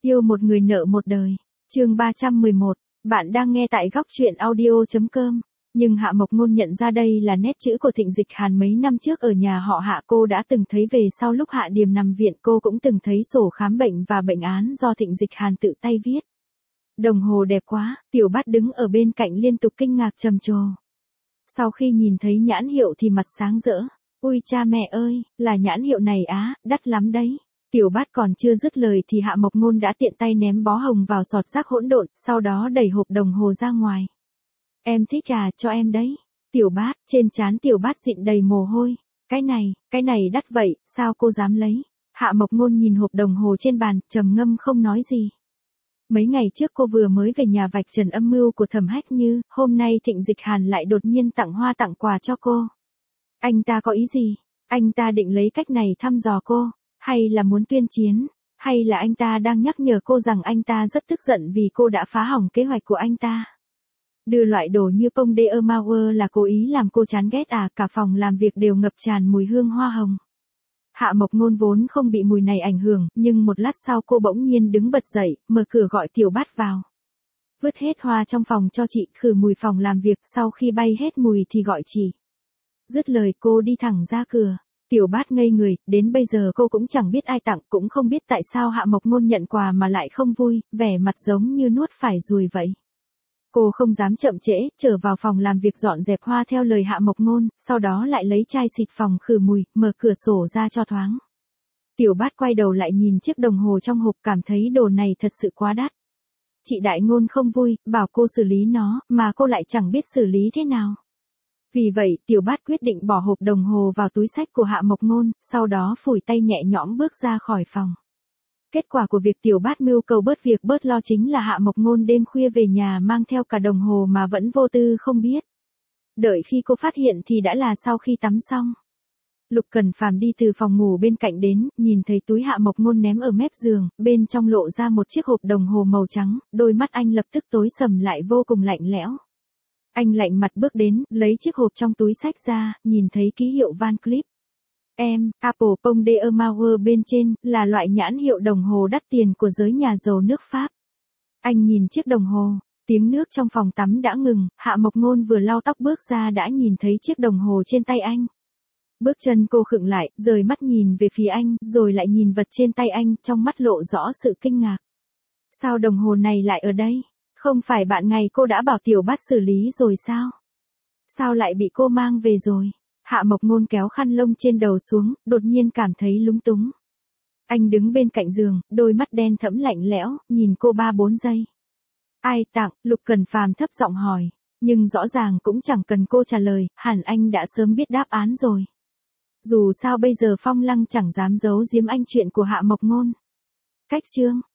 Yêu một người nợ một đời. Chương 311. Bạn đang nghe tại góc truyện audio.com. Nhưng Hạ Mộc Ngôn nhận ra đây là nét chữ của Thịnh Dịch Hàn mấy năm trước ở nhà họ Hạ, cô đã từng thấy về sau lúc Hạ Điềm nằm viện cô cũng từng thấy sổ khám bệnh và bệnh án do Thịnh Dịch Hàn tự tay viết. Đồng hồ đẹp quá, Tiểu Bát đứng ở bên cạnh liên tục kinh ngạc trầm trồ. Sau khi nhìn thấy nhãn hiệu thì mặt sáng rỡ. Ui cha mẹ ơi, là nhãn hiệu này á, đắt lắm đấy. Tiểu Bát còn chưa dứt lời thì Hạ Mộc Ngôn đã tiện tay ném bó hồng vào sọt rác hỗn độn, sau đó đẩy hộp đồng hồ ra ngoài. Em thích à, cho em đấy. Tiểu Bát, trên trán Tiểu Bát dịn đầy mồ hôi. Cái này đắt vậy, sao cô dám lấy? Hạ Mộc Ngôn nhìn hộp đồng hồ trên bàn, trầm ngâm không nói gì. Mấy ngày trước cô vừa mới về nhà vạch trần âm mưu của Thẩm Hách Như, hôm nay Thịnh Dịch Hàn lại đột nhiên tặng hoa tặng quà cho cô. Anh ta có ý gì? Anh ta định lấy cách này thăm dò cô, hay là muốn tuyên chiến, hay là anh ta đang nhắc nhở cô rằng anh ta rất tức giận vì cô đã phá hỏng kế hoạch của anh ta? Đưa loại đồ như Pông de Mauer là cố ý làm cô chán ghét à? Cả phòng làm việc đều ngập tràn mùi hương hoa hồng. Hạ Mộc Ngôn vốn không bị mùi này ảnh hưởng, nhưng một lát sau cô bỗng nhiên đứng bật dậy, mở cửa gọi Tiểu Bát vào. Vứt hết hoa trong phòng cho chị, khử mùi phòng làm việc, sau khi bay hết mùi thì gọi chị. Dứt lời cô đi thẳng ra cửa. Tiểu Bát ngây người, đến bây giờ cô cũng chẳng biết ai tặng, cũng không biết tại sao Hạ Mộc Ngôn nhận quà mà lại không vui, vẻ mặt giống như nuốt phải ruồi vậy. Cô không dám chậm trễ, trở vào phòng làm việc dọn dẹp hoa theo lời Hạ Mộc Ngôn, sau đó lại lấy chai xịt phòng khử mùi, mở cửa sổ ra cho thoáng. Tiểu Bát quay đầu lại nhìn chiếc đồng hồ trong hộp, cảm thấy đồ này thật sự quá đắt. Chị Đại Ngôn không vui, bảo cô xử lý nó, mà cô lại chẳng biết xử lý thế nào. Vì vậy, Tiểu Bát quyết định bỏ hộp đồng hồ vào túi xách của Hạ Mộc Ngôn, sau đó phủi tay nhẹ nhõm bước ra khỏi phòng. Kết quả của việc Tiểu Bát mưu cầu bớt việc bớt lo chính là Hạ Mộc Ngôn đêm khuya về nhà mang theo cả đồng hồ mà vẫn vô tư không biết. Đợi khi cô phát hiện thì đã là sau khi tắm xong. Lục Cần Phàm đi từ phòng ngủ bên cạnh đến, nhìn thấy túi Hạ Mộc Ngôn ném ở mép giường, bên trong lộ ra một chiếc hộp đồng hồ màu trắng, đôi mắt anh lập tức tối sầm lại vô cùng lạnh lẽo. Anh lạnh mặt bước đến, lấy chiếc hộp trong túi xách ra, nhìn thấy ký hiệu Van Cleef. Apple Pông de Mauer bên trên, là loại nhãn hiệu đồng hồ đắt tiền của giới nhà giàu nước Pháp. Anh nhìn chiếc đồng hồ, tiếng nước trong phòng tắm đã ngừng, Hạ Mộc Ngôn vừa lau tóc bước ra đã nhìn thấy chiếc đồng hồ trên tay anh. Bước chân cô khựng lại, rời mắt nhìn về phía anh, rồi lại nhìn vật trên tay anh, trong mắt lộ rõ sự kinh ngạc. Sao đồng hồ này lại ở đây? Không phải bạn ngày cô đã bảo Tiểu Bát xử lý rồi sao? Sao lại bị cô mang về rồi? Hạ Mộc Ngôn kéo khăn lông trên đầu xuống, đột nhiên cảm thấy lúng túng. Anh đứng bên cạnh giường, đôi mắt đen thẫm lạnh lẽo, nhìn cô 3-4 giây. Ai tặng? Lục Cần Phàm thấp giọng hỏi, nhưng rõ ràng cũng chẳng cần cô trả lời, hẳn anh đã sớm biết đáp án rồi. Dù sao bây giờ Phong Lăng chẳng dám giấu giếm anh chuyện của Hạ Mộc Ngôn. Cách chương